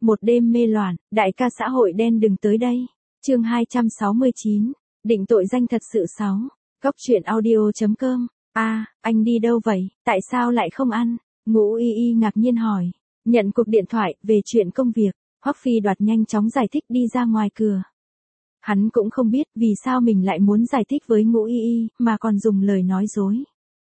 một đêm mê loạn, đại ca xã hội đen đừng tới đây. Chương 269, định tội danh thật sự 6. Góc truyện audio.com. Anh đi đâu vậy, tại sao lại không ăn? Ngũ Y Y ngạc nhiên hỏi. Nhận cuộc điện thoại về chuyện công việc, Hoắc Phi Đoạt nhanh chóng giải thích đi ra ngoài cửa. Hắn cũng không biết vì sao mình lại muốn giải thích với Ngũ Y Y mà còn dùng lời nói dối.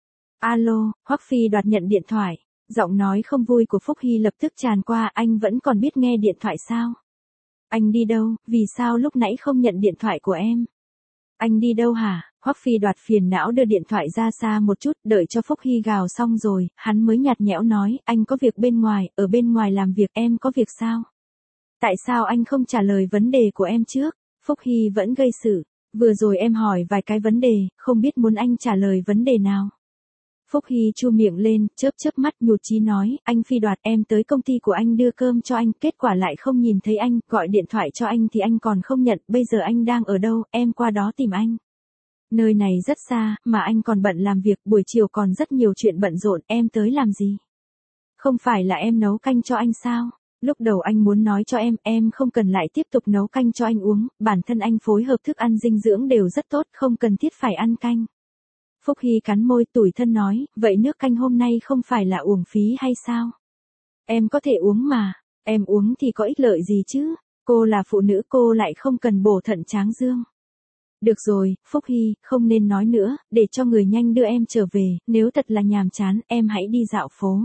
Alo, Hoắc Phi Đoạt nhận điện thoại. Giọng nói không vui của Phúc Hy lập tức tràn qua, anh vẫn còn biết nghe điện thoại sao? Anh đi đâu, vì sao lúc nãy không nhận điện thoại của em? Anh đi đâu hả? Hoắc Phi Đoạt phiền não đưa điện thoại ra xa một chút, đợi cho Phúc Hy gào xong rồi, hắn mới nhạt nhẽo nói, anh có việc bên ngoài, ở bên ngoài làm việc, em có việc sao? Tại sao anh không trả lời vấn đề của em trước? Phúc Hy vẫn gây sự, vừa rồi em hỏi vài cái vấn đề, không biết muốn anh trả lời vấn đề nào. Phúc Hy chu miệng lên, chớp chớp mắt nhụt chí nói, anh Phi Đoạt, em tới công ty của anh đưa cơm cho anh, kết quả lại không nhìn thấy anh, gọi điện thoại cho anh thì anh còn không nhận, bây giờ anh đang ở đâu, em qua đó tìm anh. Nơi này rất xa, mà anh còn bận làm việc, buổi chiều còn rất nhiều chuyện bận rộn, em tới làm gì? Không phải là em nấu canh cho anh sao? Lúc đầu anh muốn nói cho em không cần lại tiếp tục nấu canh cho anh uống, bản thân anh phối hợp thức ăn dinh dưỡng đều rất tốt, không cần thiết phải ăn canh. Phúc Hy cắn môi tủi thân nói, vậy nước canh hôm nay không phải là uổng phí hay sao? Em có thể uống mà, em uống thì có ích lợi gì chứ, cô là phụ nữ cô lại không cần bổ thận tráng dương. Được rồi, Phúc Hy, không nên nói nữa, để cho người nhanh đưa em trở về, nếu thật là nhàm chán, em hãy đi dạo phố.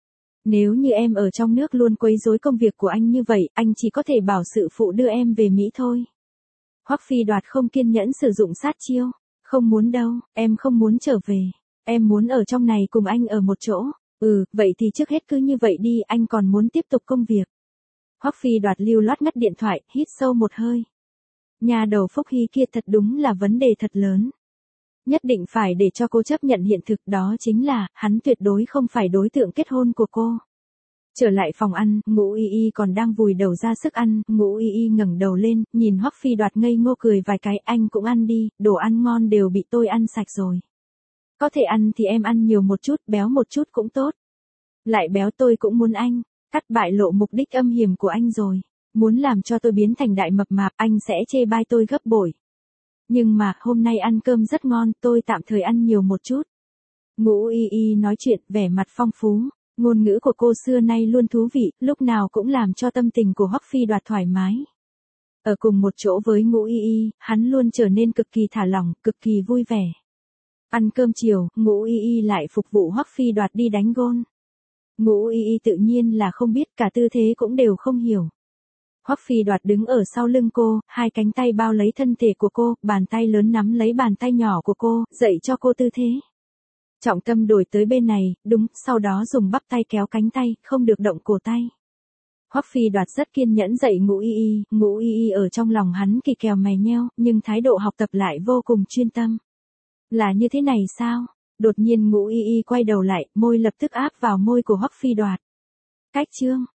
Nếu như em ở trong nước luôn quấy rối công việc của anh như vậy, anh chỉ có thể bảo sự phụ đưa em về Mỹ thôi. Hoắc Phi Đoạt không kiên nhẫn sử dụng sát chiêu. Không muốn đâu, em không muốn trở về. Em muốn ở trong này cùng anh ở một chỗ. Vậy thì trước hết cứ như vậy đi, anh còn muốn tiếp tục công việc. Hoắc Phi Đoạt lưu loát ngắt điện thoại, hít sâu một hơi. Nhà đầu Phúc Hy kia thật đúng là vấn đề thật lớn. Nhất định phải để cho cô chấp nhận hiện thực, đó chính là, hắn tuyệt đối không phải đối tượng kết hôn của cô. Trở lại phòng ăn, Ngũ Y Y còn đang vùi đầu ra sức ăn, Ngũ Y Y ngẩng đầu lên, nhìn Hoắc Phi Đoạt ngây ngô cười vài cái, anh cũng ăn đi, đồ ăn ngon đều bị tôi ăn sạch rồi. Có thể ăn thì em ăn nhiều một chút, béo một chút cũng tốt. Lại béo tôi cũng muốn anh, cắt bại lộ mục đích âm hiểm của anh rồi. Muốn làm cho tôi biến thành đại mập mạp, anh sẽ chê bai tôi gấp bội. Nhưng mà, hôm nay ăn cơm rất ngon, tôi tạm thời ăn nhiều một chút. Ngũ Y Y nói chuyện, vẻ mặt phong phú. Ngôn ngữ của cô xưa nay luôn thú vị, lúc nào cũng làm cho tâm tình của Hoắc Phi Đoạt thoải mái. Ở cùng một chỗ với Ngũ Y Y, hắn luôn trở nên cực kỳ thả lỏng, cực kỳ vui vẻ. Ăn cơm chiều, Ngũ Y Y lại phục vụ Hoắc Phi Đoạt đi đánh gôn. Ngũ Y Y tự nhiên là không biết, cả tư thế cũng đều không hiểu. Hoắc Phi Đoạt đứng ở sau lưng cô, hai cánh tay bao lấy thân thể của cô, bàn tay lớn nắm lấy bàn tay nhỏ của cô, dạy cho cô tư thế. Trọng tâm đổi tới bên này, đúng, sau đó dùng bắp tay kéo cánh tay, không được động cổ tay. Hoắc Phi Đoạt rất kiên nhẫn dạy Ngũ Y Y ở trong lòng hắn kỳ kèo mày nheo, nhưng thái độ học tập lại vô cùng chuyên tâm. Là như thế này sao? Đột nhiên Ngũ Y Y quay đầu lại, môi lập tức áp vào môi của Hoắc Phi Đoạt. Cách chương